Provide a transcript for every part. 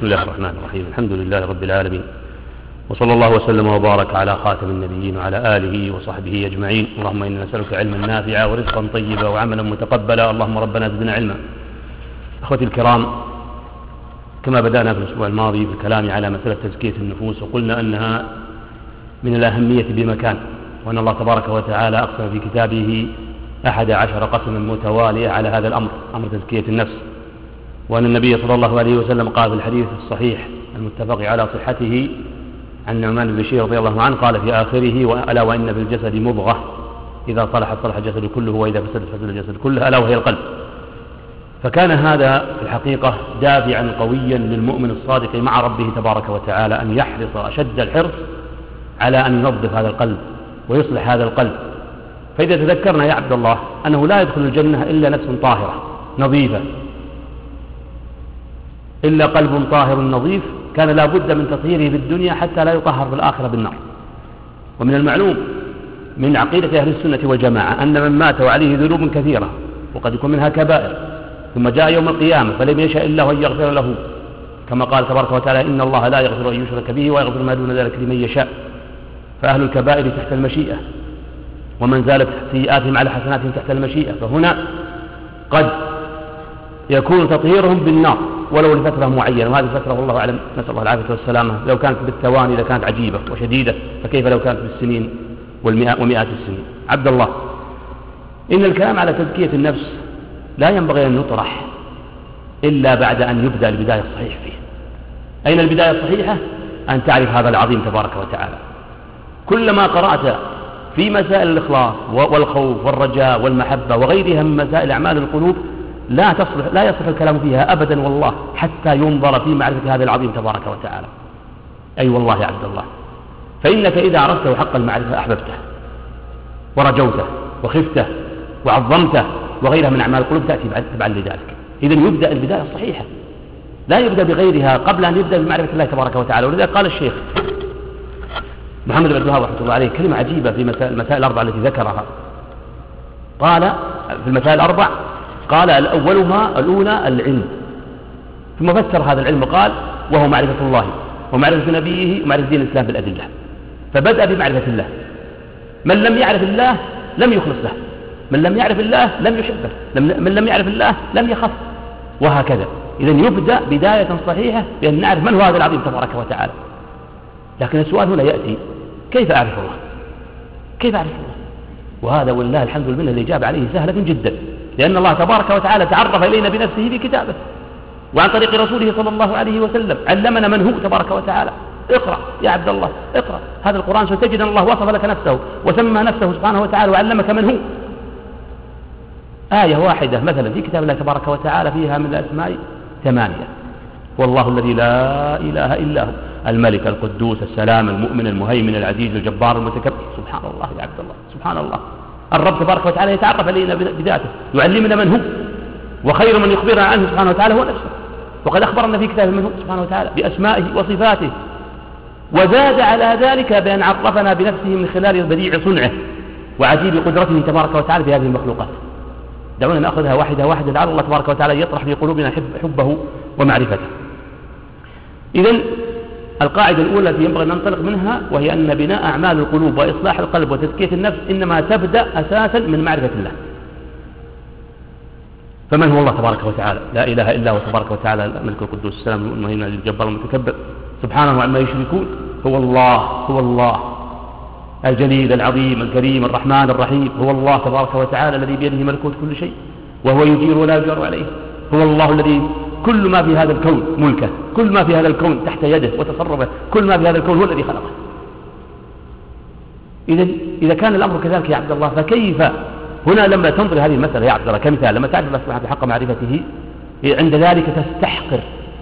بسم الله الرحمن الرحيم. الحمد لله رب العالمين، وصلى الله وسلم وبارك على خاتم النبيين وعلى آله وصحبه أجمعين. اللهم إنا نسألك علما نافعا ورزقا طيبا وعملا متقبلا. اللهم ربنا زدنا علما. أخوتي الكرام، كما بدأنا في الأسبوع الماضي في الكلام على مسألة تزكية النفوس، وقلنا أنها من الأهمية بمكان، وأن الله تبارك وتعالى أقسم في كتابه 11 قسما متوالية على هذا الأمر، أمر تزكية النفس، وأن النبي صلى الله عليه وسلم قال في الحديث الصحيح المتفق على صحته عن نعمان بن بشير رضي الله عنه قال في آخره: ألا وإن في الجسد مضغة إذا صلحت صلح الجسد كله وإذا فسدت فسد الجسد كله، ألا وهي القلب. فكان هذا في الحقيقة دافعا قويا للمؤمن الصادق مع ربه تبارك وتعالى أن يحرص أشد الحرص على أن ينظف هذا القلب ويصلح هذا القلب. فإذا تذكرنا يا عبد الله أنه لا يدخل الجنة إلا نفس طاهرة نظيفة، إلا قلب طاهر نظيف، كان لا بد من تطهيره في الدنيا حتى لا يطهر في الآخرة بالنار. ومن المعلوم من عقيدة أهل السنة والجماعة أن من مات وعليه ذنوب كثيرة وقد يكون منها كبائر ثم جاء يوم القيامة فلم يشاء الله أن يغفر له، كما قال تبارك وتعالى: إن الله لا يغفر أن يشرك به ويغفر ما دون ذلك لمن يشاء. فأهل الكبائر تحت المشيئة، ومن زالت سيئاتهم على حسناتهم تحت المشيئة. فهنا قد يكون تطهيرهم بالنار ولو لفترة معينة، وهذه الفترة والله أعلم نسأل الله العافية والسلامة، لو كانت بالثواني لكانت عجيبة وشديدة، فكيف لو كانت بالسنين ومئات السنين. عبد الله، إن الكلام على تزكية النفس لا ينبغي أن يطرح إلا بعد أن يبدأ البداية الصحيحة فيه. أين البداية الصحيحة؟ أن تعرف هذا العظيم تبارك وتعالى. كلما قرأت في مسائل الإخلاص والخوف والرجاء والمحبة وغيرها من مسائل أعمال القلوب لا يصلح الكلام فيها أبدا والله حتى ينظر في معرفة هذا العظيم تبارك وتعالى. أي والله يا عبد الله، فإنك إذا عرفته حق المعرفة أحببته ورجوته وخفته وعظمته وغيرها من أعمال القلوب تأتي تبعا لذلك. إذن يبدأ البداية الصحيحة، لا يبدأ بغيرها قبل أن يبدأ بمعرفة الله تبارك وتعالى. ولذلك قال الشيخ محمد بن عبد الوهاب رحمه الله عليه كلمة عجيبة في المسائل الأربعة التي ذكرها. قال في المسائل الأربع قال: الأولى العلم، ثم فسر هذا العلم قال: وهو معرفة الله ومعرفة نبيه ومعرفة دين الإسلام بالأدلة. فبدأ بمعرفة الله. من لم يعرف الله لم يخلص له، من لم يعرف الله لم يحبه، من لم يعرف الله لم يخف، وهكذا. إذن يبدأ بداية صحيحة بأن نعرف من هو هذا العظيم تبارك وتعالى. لكن السؤال هنا يأتي: كيف أعرف الله؟ كيف أعرف الله؟ وهذا والله الحمد لله الإجابة عليه سهلة جدا، لأن الله تبارك وتعالى تعرف إلينا بنفسه في كتابه وعن طريق رسوله صلى الله عليه وسلم، علمنا من هو تبارك وتعالى. اقرأ يا عبد الله، اقرأ هذا القرآن ستجد أن الله وصف لك نفسه وسمى نفسه سبحانه وتعالى وعلمك من هو. آية واحدة مثلا في كتاب الله تبارك وتعالى فيها من الأسماء 8: والله الذي لا إله إلا هو الملك القدوس السلام المؤمن المهيمن العزيز الجبار المتكبر. سبحان الله يا عبد الله، سبحان الله. الرب تبارك وتعالى يتعرف علينا بذاته، يعلمنا من هو، وخير من يخبرنا عنه سبحانه وتعالى هو نفسه، وقد أخبرنا في كتابه من هو سبحانه وتعالى بأسمائه وصفاته. وزاد على ذلك بأن عرفنا بنفسه من خلال بديع صنعه وعجيب قدرته تبارك وتعالى في هذه المخلوقات. دعونا نأخذها واحدة واحدة لعل الله تبارك وتعالى يطرح في قلوبنا حبه ومعرفته. إذن القاعدة الأولى التي ينبغي أن ننطلق منها وهي أن بناء أعمال القلوب وإصلاح القلب وتزكية النفس إنما تبدأ أساسا من معرفة الله. فمن هو الله تبارك وتعالى؟ لا إله إلا هو تبارك وتعالى الملك القدوس السلام المهيمن الجبار المتكبر سبحانه عما يشركون. هو الله الجليل العظيم الكريم الرحمن الرحيم. هو الله تبارك وتعالى الذي بيده ملكوت كل شيء وهو يجير ولا يجار عليه. هو الله الذي كل ما في هذا الكون ملكه، كل ما في هذا الكون تحت يده وتصرفه، كل ما في هذا الكون هو الذي خلقه. إذا كان الأمر كذلك يا عبد الله، فكيف هنا لما تنظر هذه المسألة يا عبد الله كمثال، لما تعرف الله سبحانه بحق معرفته عند ذلك تستحقر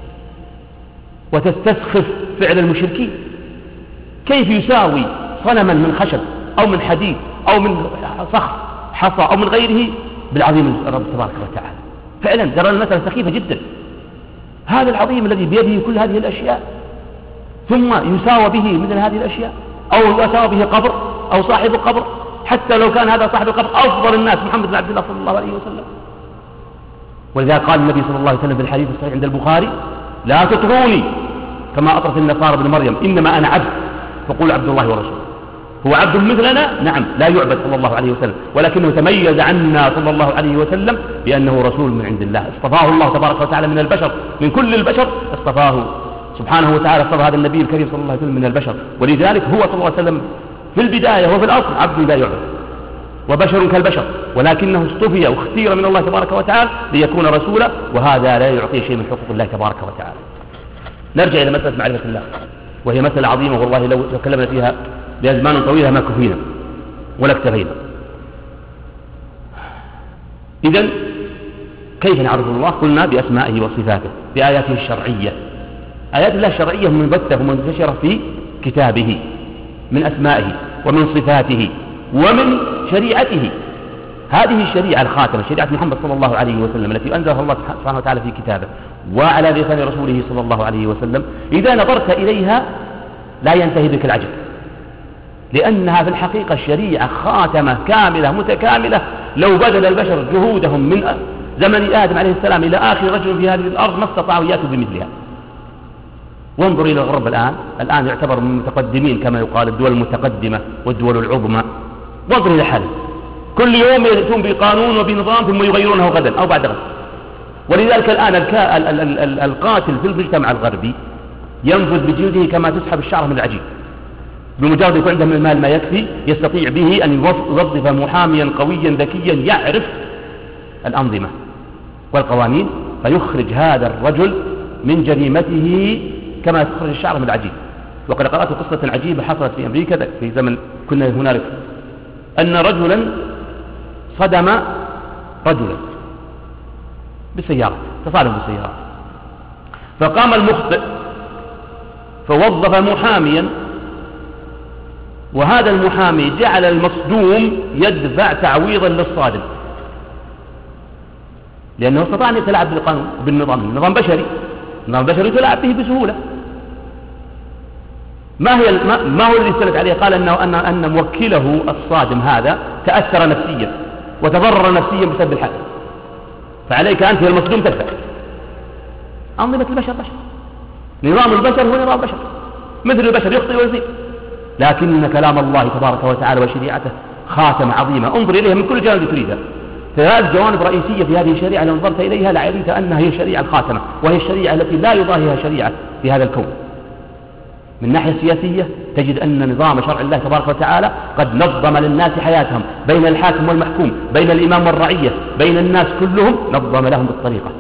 وتستسخف فعل المشركين. كيف يساوي صنما من خشب أو من حديد أو من صخر حصى أو من غيره بالعظيم الرب تبارك وتعالى؟ فعلا ترى المسألة سخيفة جدا. هذا العظيم الذي بيده كل هذه الأشياء ثم يساوى به مثل هذه الأشياء، أو يساوى به قبر أو صاحب قبر، حتى لو كان هذا صاحب القبر أفضل الناس محمد بن عبد الله صلى الله عليه وسلم. ولذلك قال النبي صلى الله عليه وسلم في الحديث الصحيح عند البخاري: لا تطروني كما أطرت النصارى ابن مريم، إنما أنا عبد فقول عبد الله ورسوله. هو عبد مثلنا، نعم، لا يعبد صلى الله عليه وسلم، ولكنه تميز عنا صلى الله عليه وسلم بأنه رسول من عند الله، اصطفاه الله تبارك وتعالى من البشر، من كل البشر اصطفاه سبحانه وتعالى، اصطفى هذا النبي الكريم صلى الله عليه وسلم من البشر. ولذلك هو صلى الله عليه وسلم في البداية وفي الأصل عبد لا يعبد وبشر كالبشر، ولكنه اصطفي واختير من الله تبارك وتعالى ليكون رسولا، وهذا لا يعطي شيء من حقوق الله تبارك وتعالى. نرجع إلى مسألة معرفة الله، وهي مسألة عظيمة، والله لو تكلمنا فيها بأزمان طويلة ما كفينا ولا اكتفينا. إذن كيف نعرف الله؟ قلنا بأسمائه وصفاته، بآياته الشرعية. آيات الله الشرعية منبثة ومنتشرة في كتابه من أسمائه ومن صفاته ومن شريعته. هذه الشريعة الخاتمة، شريعة محمد صلى الله عليه وسلم، التي أنزلها الله سبحانه وتعالى في كتابه وعلى لسان رسوله صلى الله عليه وسلم، إذا نظرت إليها لا ينتهي بك العجب، لأنها في الحقيقة الشريعة خاتمة كاملة متكاملة. لو بذل البشر جهودهم من زمن آدم عليه السلام إلى آخر رجل في هذه الأرض ما استطاعوا يأتوا بمثلها. وانظر إلى الغرب الآن يعتبر من المتقدمين كما يقال، الدول المتقدمة والدول العظمى. وانظر إلى حاله، كل يوم يأتون بقانون وبنظام ثم يغيرونه غدا أو بعد غد. ولذلك الآن القاتل في المجتمع الغربي ينفذ بجلده كما تسحب الشعر من العجين، بمجرد يكون عنده من المال ما يكفي يستطيع به أن يوظف محاميا قويا ذكيا يعرف الأنظمة والقوانين، فيخرج هذا الرجل من جريمته كما تخرج الشعر من العجين. وقد قرأت قصة عجيبة حصلت في أمريكا في زمن كنا هنالك، أن رجلا صدم رجلا بالسيارة، تصادم بالسيارة، فقام المخطئ فوظف محاميا، وهذا المحامي جعل المصدوم يدفع تعويضا للصادم، لأنه استطاع أن يتلاعب بالقانون بالنظام، النظام بشري، النظام البشري يتلاعب به بسهولة. ما هو الذي استند عليه؟ قال أن موكله الصادم هذا تأثر نفسيا وتضرر نفسيا بسبب الحادث، فعليك أنت المصدوم تدفع. أنظمة البشر بشر، نظام البشر هو نظام بشر، مثل البشر يخطئ ويصيب، لكن كلام الله تبارك وتعالى وشريعته خاتمة عظيمة، انظر إليها من كل جانب تريدها. ثلاث جوانب رئيسية في هذه الشريعة لو نظرت إليها لعلمت أنها هي الشريعة الخاتمة، وهي الشريعة التي لا يضاهيها شريعة في هذا الكون. من الناحية السياسية تجد أن نظام شرع الله تبارك وتعالى قد نظم للناس حياتهم، بين الحاكم والمحكوم، بين الإمام والرعية، بين الناس كلهم نظم لهم بالطريقة،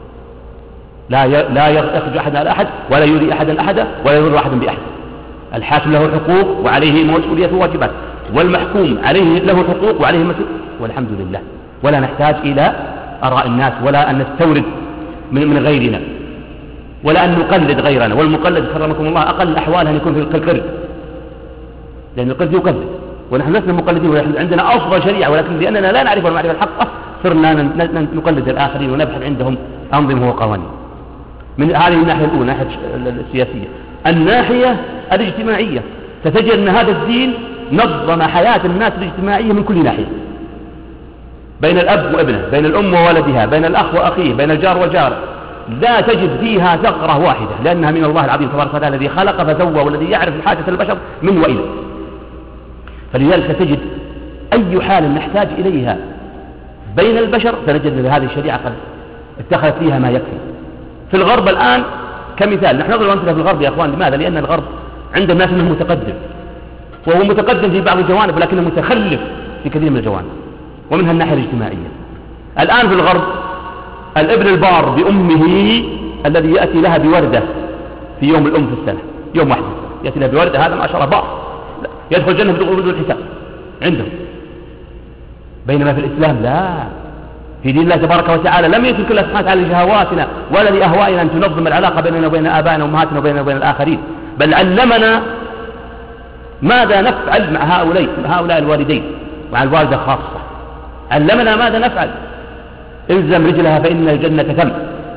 لا يخرج أحد على أحد، ولا يري أحدا أحدا، ولا يضر أحدا بأحد. الحاكم له حقوق وعليه مسؤوليات وواجبات، والمحكوم عليه له حقوق وعليه مسؤوليات، والحمد لله، ولا نحتاج إلى آراء الناس، ولا أن نستورد من غيرنا، ولا أن نقلد غيرنا. والمقلد كرمكم الله أقل الأحوال أن يكون في القرد، لأن القرد يقلد، ونحن لسنا مقلدين، ونحن عندنا أفضل شريعة، ولكن لأننا لا نعرف المعرفة الحقة صرنا نقلد الآخرين ونبحث عندهم أنظمة وقوانين. من هذه الناحية الأولى، الناحية السياسية. الناحية الاجتماعية، ستجد أن هذا الدين نظم حياة الناس الاجتماعية من كل ناحية، بين الأب وابنه، بين الأم وولدها، بين الأخ وأخيه، بين الجار وجاره، لا تجد فيها ثغرة واحدة، لأنها من الله العظيم تبارك وتعالى الذي خلق فسوى، والذي يعرف حاجة البشر من وإلى. فلذلك تجد أي حال نحتاج إليها بين البشر سنجد أن هذه الشريعة قد اتخذت فيها ما يكفي. في الغرب الآن كمثال، نحن نضرب أمثلة في الغرب يا أخوان، لماذا؟ لأن الغرب عند الناس أنه متقدم، وهو متقدم في بعض الجوانب، ولكنه متخلف في كثير من الجوانب، ومنها الناحية الاجتماعية. الآن في الغرب الابن البار بأمه الذي يأتي لها بوردة في يوم الأم في السنة، يوم واحد في السنة يأتي لها بوردة، هذا ما شاء الله بار يدخل الجنة بدون حساب عندهم. بينما في الإسلام لا، في دين الله تبارك وتعالى لم يترك الله سبحانه وتعالى لشهواتنا ولا لأهوائنا أن تنظم العلاقة بيننا وبين آبائنا وأمهاتنا وبيننا وبين الآخرين، بل علمنا ماذا نفعل مع هؤلاء الوالدين، مع الوالدة خاصة. علمنا ماذا نفعل. الزم رجلها فإن الجنة تم.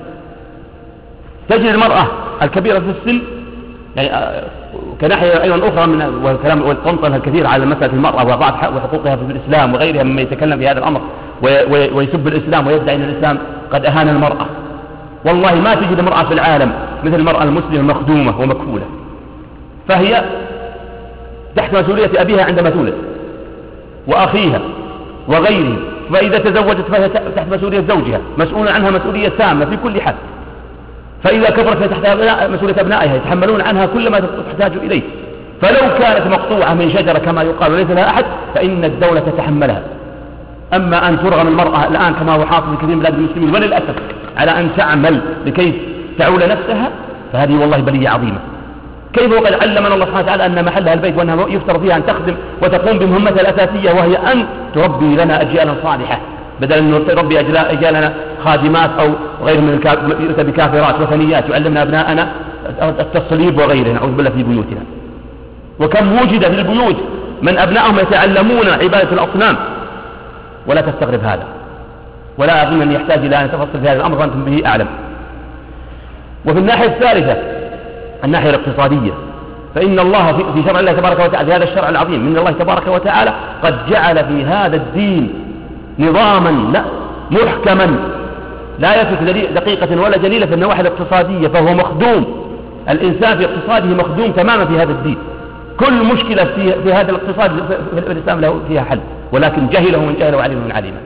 تجد المرأة الكبيرة في السن، يعني كناحية أيضا أخرى من والكلام والطنطنة الكثير على مسألة المرأة وضعف وحقوقها في الإسلام وغيرها مما يتكلم في هذا الأمر ويسب الإسلام ويدعي أن الإسلام قد أهان المرأة. والله ما تجد امرأة في العالم مثل المرأة المسلمة مخدومة ومكفولة، فهي تحت مسؤولية أبيها عندما تولد وأخيها وغيره، فإذا تزوجت فهي تحت مسؤولية زوجها، مسؤول عنها مسؤولية تامة في كل حال، فإذا كبرت فهي تحت مسؤولية أبنائها يتحملون عنها كل ما تحتاج إليه. فلو كانت مقطوعة من شجرة كما يقال وليس لها أحد فإن الدولة تتحملها. أما أن ترغم المرأة الآن كما هو حاصل في كثير من بلاد المسلمين وللأسف على أن تعمل لكي تعول نفسها، فهذه والله بلية عظيمة. كيف وقد علمنا الله سبحانه وتعالى أن محلها البيت وأنها يفترض فيها أن تخدم وتقوم بمهمتها الأساسية، وهي أن تربي لنا أجيالا صالحة، بدل أن تربي أجيالنا خادمات أو غير من بكافرات وثنيات يعلمنا أبناءنا التصليب وغيره، نعوذ بالله في بيوتنا. وكم وجد في البيوت من أبنائهم يتعلمون عبادة الأصنام، ولا تستغرب هذا، ولا أظن أن يحتاج إلى أن يتفصل في هذا الأمر وأنتم به أعلم. وفي الناحية الثالثة الناحية الاقتصادية، فإن الله في شرع الله تبارك وتعالى، في هذا الشرع العظيم من الله تبارك وتعالى قد جعل في هذا الدين نظاما محكما لا يترك دقيقة ولا جليلة في النواحي الاقتصادية، فهو مخدوم، الإنسان في اقتصاده مخدوم تماما في هذا الدين. كل مشكلة في هذا الاقتصاد في الإسلام له فيها حل، ولكن جهله من جهله وعلمه من علمه.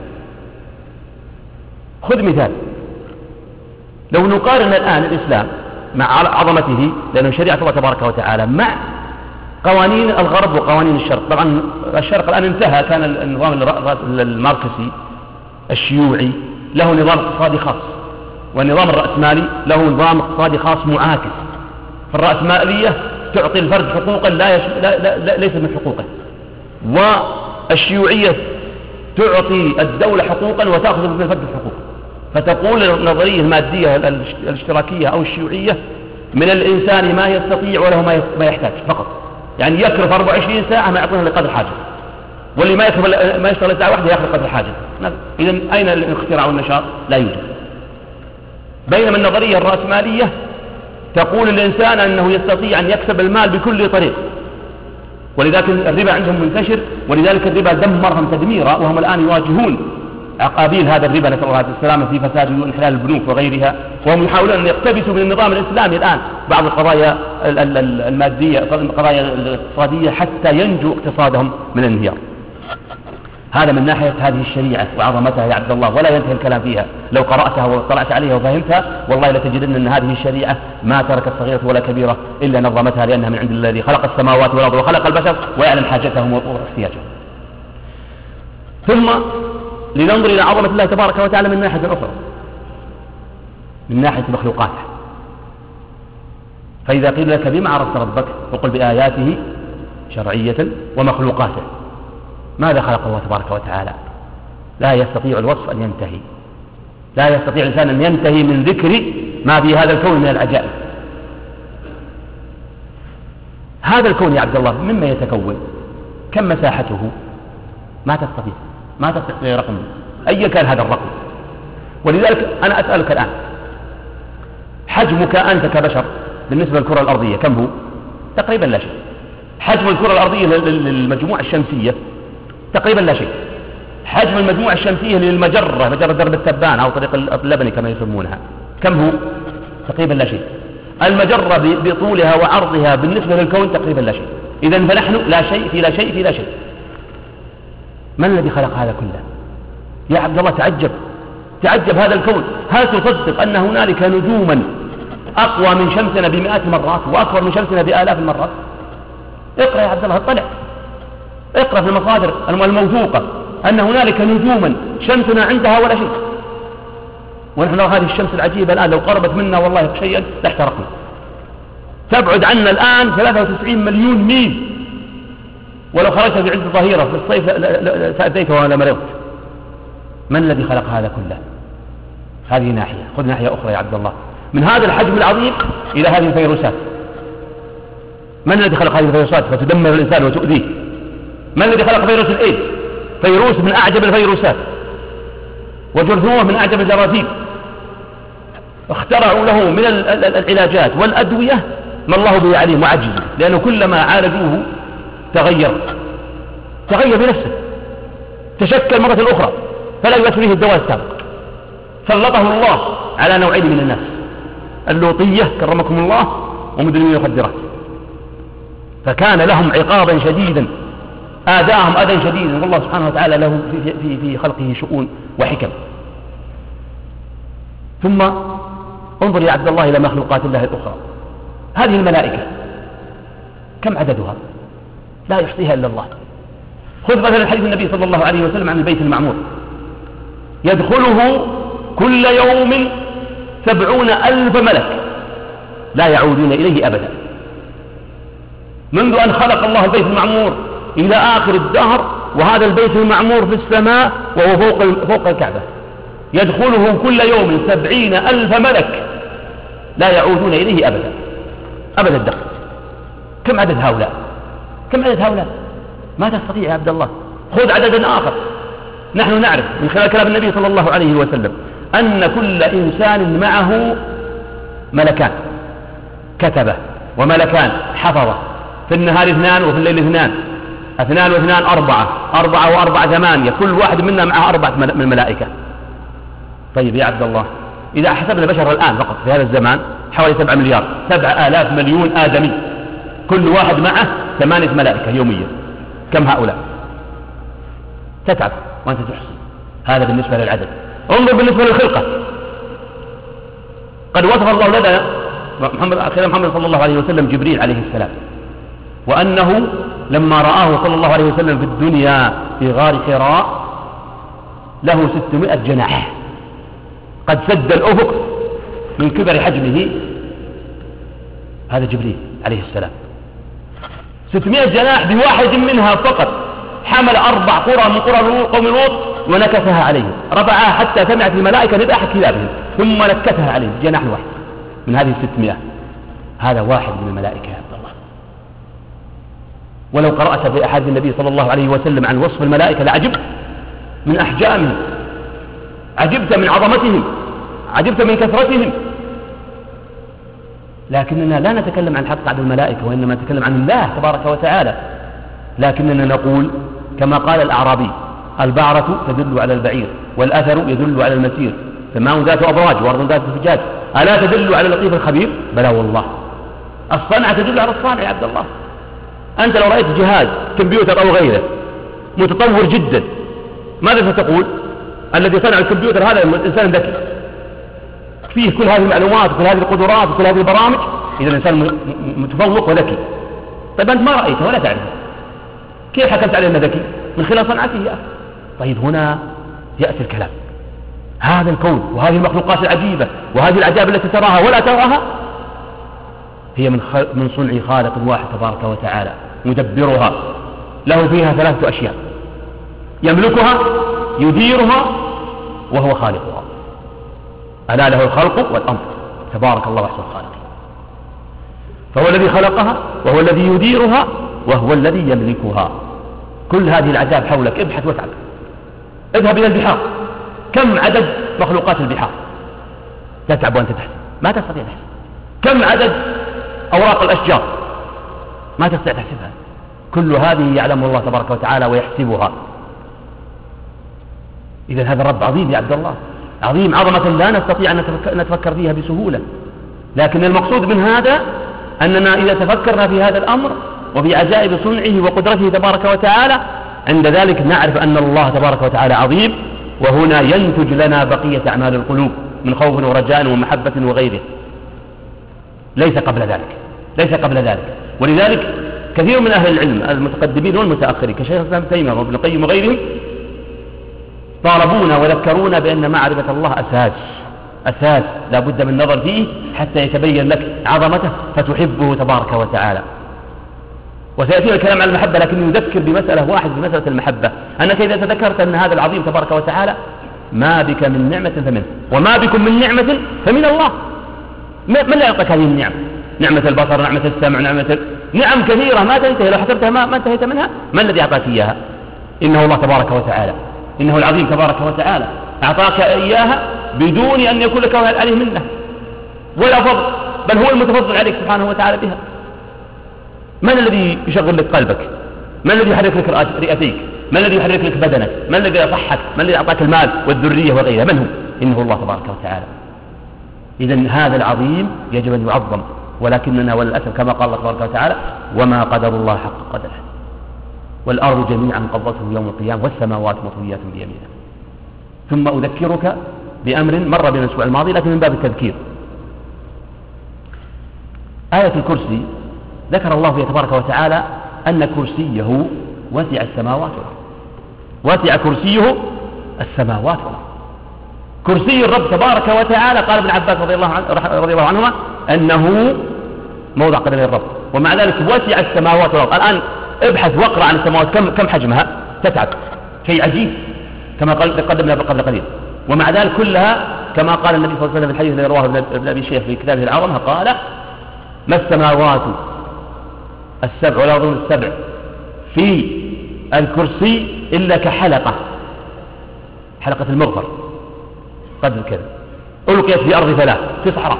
خذ مثال، لو نقارن الآن الإسلام مع عظمته، لأنه شريعة الله تبارك وتعالى، مع قوانين الغرب وقوانين الشرق. طبعا الشرق الآن انتهى، كان النظام الماركسي الشيوعي له نظام اقتصادي خاص، والنظام الرأسمالي له نظام اقتصادي خاص معاكس. فالرأسمالية تعطي الفرد حقوقا ليس من حقوقه، والشيوعية تعطي الدولة حقوقا وتأخذ من الفرد الحقوق. فتقول النظرية المادية الاشتراكية أو الشيوعية من الإنسان ما يستطيع وله ما يحتاج فقط، يعني يكرف 24 ساعة ما يعطونه لقدر حاجة، واللي ما يشتغل ساعة واحدة يأخذ قدر حاجة. إذن أين الاختراع والنشاط؟ لا يوجد. بينما النظرية الرأسمالية تقول الإنسان أنه يستطيع أن يكسب المال بكل طريق، ولذلك الربا عندهم منتشر، ولذلك الربا دمرهم تدميرا، وهم الآن يواجهون عقابيل هذا الربا نسأل الله السلامة في فساد وانحلال البنوك وغيرها، وهم يحاولون أن يقتبسوا من النظام الإسلامي الآن بعض القضايا المادية القضايا الاقتصادية حتى ينجو اقتصادهم من الانهيار. هذا من ناحية هذه الشريعة وعظمتها يا عبد الله، ولا ينتهي الكلام فيها. لو قرأتها واطلعت عليها وفهمتها والله لتجدن أن هذه الشريعة ما تركت صغيرة ولا كبيرة إلا نظمتها، لأنها من عند الذي خلق السماوات والأرض وخلق البشر ويعلم حاجتهم واحتياجهم. ثم لننظر إلى عظمة الله تبارك وتعالى من ناحية أخرى، من ناحية مخلوقاته. فإذا قيل لك بما عرفت ربك وقل بآياته شرعية ومخلوقاته. ماذا خلق الله تبارك وتعالى؟ لا يستطيع الوصف أن ينتهي، لا يستطيع الإنسان أن ينتهي من ذكر ما في هذا الكون من العجائب. هذا الكون يا عبد الله مما يتكون؟ كم مساحته؟ ما تستطيع رقم أي كان هذا الرقم. ولذلك أنا أسألك الآن، حجمك أنت كبشر بالنسبة للكرة الأرضية كم هو؟ تقريبا لا شيء. حجم الكرة الأرضية للمجموعة الشمسية تقريبا لا شيء. حجم المجموعة الشمسية للمجرة، مجرة درب التبان أو طريق اللبني كما يسمونها، كم هو؟ تقريبا لا شيء. المجرة بطولها وعرضها بالنسبة للكون تقريبا لا شيء. إذن فنحن لا شيء في لا شيء في لا شيء. من الذي خلق هذا كله؟ يا عبد الله تعجب هذا الكون. هل تصدق أن هنالك نجوما أقوى من شمسنا بمئات المرات وأكبر من شمسنا بآلاف المرات؟ اقرأ يا عبد الله، اطلع، اقرأ في المصادر الموثوقة أن هنالك نجوما شمسنا عندها ولا شيء، ونحن نرى هذه الشمس العجيبة الآن لو قربت منا والله شيئا لاحترقنا. تبعد عنا الآن 93 مليون ميل، ولو خرجت في عز الظهيرة في الصيف سأتيك ولا مرضت. من الذي خلق هذا كله؟ هذه ناحية. خذ ناحية أخرى يا عبد الله، من هذا الحجم العظيم إلى هذه الفيروسات. من الذي خلق هذه الفيروسات فتدمر الإنسان وتؤذيه؟ من الذي خلق فيروس الإيدز؟ فيروس من أعجب الفيروسات، وجرثومة من أعجب الجراثيم. اخترعوا له من العلاجات والأدوية ما الله به عليم وعجزوا، لأنه كلما عالجوه تغير بنفسه، تشكل مرة أخرى فلا يؤثر فيه الدواء السابق. سلطه الله على نوعين من الناس، اللوطية كرمكم الله ومدمنين المخدرات، فكان لهم عقابا شديدا، آذاهم أذى شديدا، والله سبحانه وتعالى له في خلقه شؤون وحكم. ثم انظر يا عبد الله إلى مخلوقات الله الأخرى، هذه الملائكة كم عددها؟ لا يحصيها إلا الله. خذ مثلا حديث النبي صلى الله عليه وسلم عن البيت المعمور، يدخله كل يوم 70,000 ملك لا يعودون إليه أبدا، منذ أن خلق الله البيت المعمور إلى آخر الدهر، وهذا البيت المعمور في السماء وهو فوق الكعبة، يدخله كل يوم 70,000 ملك لا يعودون إليه أبدا أبدا الدخل. كم عدد هؤلاء؟ كم عدد هؤلاء؟ ما تستطيع يا عبد الله. خذ عددا آخر. نحن نعرف من خلال كلام النبي صلى الله عليه وسلم أن كل إنسان معه ملكان كتبة وملكان حفظة، في النهار 2 وفي الليل 2، 2 و2 4، 4 و4 8، كل واحد منا معه 4 من الملائكة. طيب يا عبد الله، إذا حسبنا البشر الآن فقط في هذا الزمان حوالي 7 مليار، 7,000 مليون آدمي، كل واحد معه 8 ملائكة يوميا، كم هؤلاء؟ تتعب وأنت تحصي. هذا بالنسبة للعدد. انظر بالنسبة للخلقة، قد وصف الله لنا محمد صلى الله عليه وسلم جبريل عليه السلام، وأنه لما رآه صلى الله عليه وسلم في الدنيا في غار حراء له 600 جناح، قد سد الأفق من كبر حجمه. هذا جبريل عليه السلام، 600 جناح بواحد منها فقط حمل 4 قرى من قرى قوم لوط ونكثها عليه، رفعها حتى سمعت الملائكة نداء كلابهم ثم نكثها عليه جناح واحد من هذه 600. هذا واحد من الملائكة يا عبد الله. ولو قرأت في أحاديث النبي صلى الله عليه وسلم عن وصف الملائكة لعجبت من أحجامهم، عجبت من عظمتهم، عجبت من كثرتهم. لكننا لا نتكلم عن حق عدد الملائكة، وإنما نتكلم عن الله تبارك وتعالى. لكننا نقول كما قال الأعرابي: البعرة تدل على البعير، والأثر يدل على المسير، سماء ذات أبراج وأرض ذات فجاج، ألا تدل على اللطيف الخبير؟ بلى والله. الصنعة تدل على الصانع يا عبد الله. أنت لو رأيت جهاز كمبيوتر أو غيره متطور جدا، ماذا ستقول؟ الذي صنع الكمبيوتر هذا إنسان ذكي، فيه كل هذه المعلومات وكل هذه القدرات وكل هذه البرامج، إذا الإنسان متفوق وذكي. طيب أنت ما رأيته ولا تعرفه، كيف حكمت عليه أنه ذكي؟ من خلال صنعته يا أخي. طيب هنا يأتي الكلام، هذا الكون وهذه المخلوقات العجيبة وهذه العجائب التي تراها ولا تراها هي من صنع خالق واحد تبارك وتعالى مدبرها، له فيها 3 أشياء: يملكها، يديرها، وهو خالقها. ألا له الخلق والأمر، تبارك الله أحسن الخالقين. فهو الذي خلقها وهو الذي يديرها وهو الذي يملكها. كل هذه العجائب حولك، ابحث واتعب، اذهب إلى البحار، كم عدد مخلوقات البحار؟ تتعب وأنت تحسب، ما تستطيع تحسب. كم عدد أوراق الأشجار؟ ما تستطيع تحسبها. كل هذه يعلم الله تبارك وتعالى ويحسبها. إذا هذا الرب عظيم يا عبد الله، عظيم عظمة لا نستطيع أن نتفكر فيها بسهولة. لكن المقصود من هذا أننا إذا تفكرنا في هذا الأمر وفي عجائب صنعه وقدرته تبارك وتعالى، عند ذلك نعرف أن الله تبارك وتعالى عظيم. وهنا ينتج لنا بقية أعمال القلوب من خوف ورجاء ومحبة وغيره، ليس قبل ذلك. ولذلك كثير من أهل العلم المتقدمين والمتأخرين كشيخ الإسلام ابن تيمية وابن القيم وغيرهم طالبونا وذكرونا بأن معرفة الله أساس لا بد من النظر فيه حتى يتبين لك عظمته فتحبه تبارك وتعالى. وسيأتينا الكلام عن المحبة، لكن يذكر بمسألة واحدة، بمسألة المحبة، أنك إذا تذكرت أن هذا العظيم تبارك وتعالى ما بك من نعمة فمنه، وما بكم من نعمة فمن الله. من لا يعطيك هذه النعمة؟ نعمة البصر، نعمة السمع، نعم كثيرة ما تنتهي، لو حسبتها ما انتهيت منها. من الذي أعطاك إياها؟ إنه الله تبارك وتعالى، إنه العظيم تبارك وتعالى، أعطاك إياها بدون أن يكون لك عليه منه ولا فضل، بل هو المتفضل عليك سبحانه وتعالى بها. من الذي يشغل لك قلبك؟ من الذي يحرك لك رئتيك؟ من الذي يحرك لك بدنك؟ من الذي يصحك؟ من الذي أعطاك المال والذرية وغيرها؟ من هو؟ إنه الله تبارك وتعالى. إذن هذا العظيم يجب أن يعظم، ولكننا وللأسف كما قال الله تبارك وتعالى وما قدر الله حق قدره والأرض جميعا قبضته يوم القيامة والسماوات مطويات بيمينه. ثم أذكرك بأمر مر بنا الأسبوع الماضي لكن من باب التذكير. آية الكرسي ذكر الله فيها تبارك وتعالى أن كرسيه وسع السماوات والأرض، وسع كرسيه السماوات والأرض. كرسي الرب تبارك وتعالى قال ابن عباس رضي الله عنهما أنه موضع قدمي الرب، ومع ذلك وسع السماوات والأرض. الآن ابحث واقرأ عن السماوات كم حجمها تتعب، شيء عجيب كما قدمنا قبل قليل، ومع ذلك كلها كما قال النبي صلى الله عليه وسلم في الحديث الذي رواه ابن أبي شيخ في كتابه العظمة قال ما السماوات السبع والأرض السبع في الكرسي إلا كحلقة، حلقة المغفر قدر كذا ألقيت في أرض ثلاث في صحراء.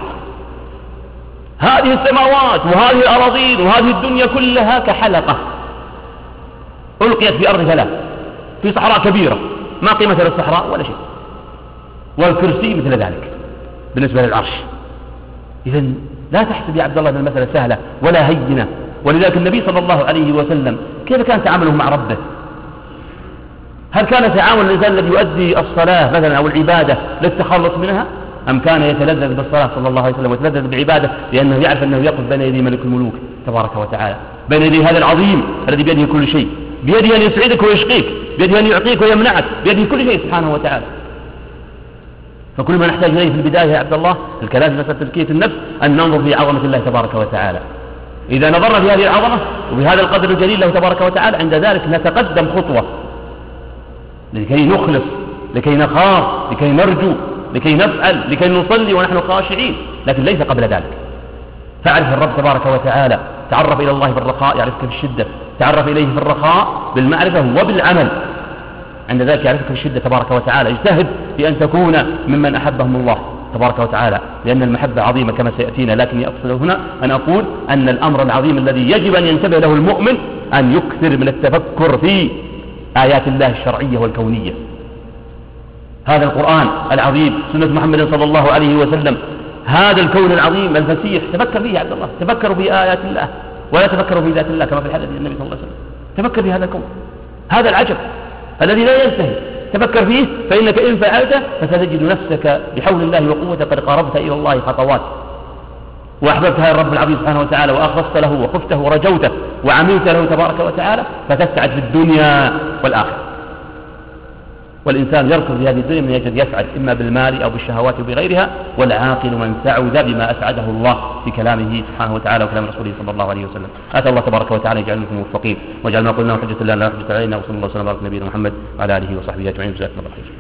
هذه السماوات وهذه الأراضين وهذه الدنيا كلها كحلقة ألقيت في أرض ثلاث في صحراء كبيرة ما قيمة للصحراء ولا شيء، والكرسي مثل ذلك بالنسبة للعرش. إذن لا تحسب يا عبد الله أن المسألة سهلة ولا هينة. ولذلك النبي صلى الله عليه وسلم كيف كان تعامله مع ربه؟ هل كان تعامل الإنسان الذي يؤدي الصلاة مثلا أو العبادة للتخلص منها، أم كان يتلذذ بالصلاة صلى الله عليه وسلم ويتلذذ بالعبادة لأنه يعرف أنه يقف بين يدي ملك الملوك تبارك وتعالى، بين يدي هذا العظيم الذي بيده كل شيء، بيده أن يسعدك ويشقيك، بيده أن يعطيك ويمنعك، بيده كل شيء سبحانه وتعالى. فكل ما نحتاج إليه في البداية يا عبد الله الكلام في مسألة تزكية النفس أن ننظر في عظمة الله تبارك وتعالى. إذا نظرنا في هذه العظمة وبهذا القدر الجليل له تبارك وتعالى عند ذلك نتقدم خطوة لكي نخلص، لكي نخاف، لكي نرجو، لكي نفعل، لكي نصلي ونحن خاشعين، لكن ليس قبل ذلك. فاعرف الرب تبارك وتعالى، تعرف إلى الله في الرخاء يعرفك في الشدة، تعرف إليه في الرخاء بالمعرفة وبالعمل، عند ذلك يعرفك في الشدة تبارك وتعالى. اجتهد في أن تكون ممن أحبهم الله تبارك وتعالى، لأن المحبة عظيمة كما سيأتينا. لكن أقصد هنا أن أقول أن الأمر العظيم الذي يجب أن ينتبه له المؤمن أن يكثر من التفكر في آيات الله الشرعية والكونية. هذا القرآن العظيم، سنة محمد صلى الله عليه وسلم، هذا الكون العظيم الفسيح، تفكر فيه يا عبد الله، تفكروا في آيات الله ولا تفكروا في ذات الله كما في الحديث النبي صلى الله عليه وسلم. تفكر في هذا الكون، هذا العجب الذي لا ينتهي، تفكر فيه فإنك إن فعلته فستجد نفسك بحول الله وقوته قد قربت إلى الله خطوات، وأحببت هذا الرب العظيم سبحانه وتعالى، وأخلصت له وخفته ورجوته وعملت له تبارك وتعالى، فتسعد في الدنيا والآخرة. والإنسان يركض في هذه الدنيا من يجد يسعد إما بالمال أو بالشهوات وبغيرها، والعاقل من سعد بما أسعده الله في كلامه سبحانه وتعالى وكلام رسوله صلى الله عليه وسلم. أسأل الله تبارك وتعالى يجعلنا منكم موفقين، وجعلنا قلنا حجة لنا لا حجة علينا، وصلى الله وسلم على نبينا محمد وعلى آله وصحبه أجمعين. جزاكم الله خير.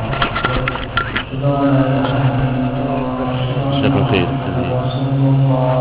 جزاكم خير.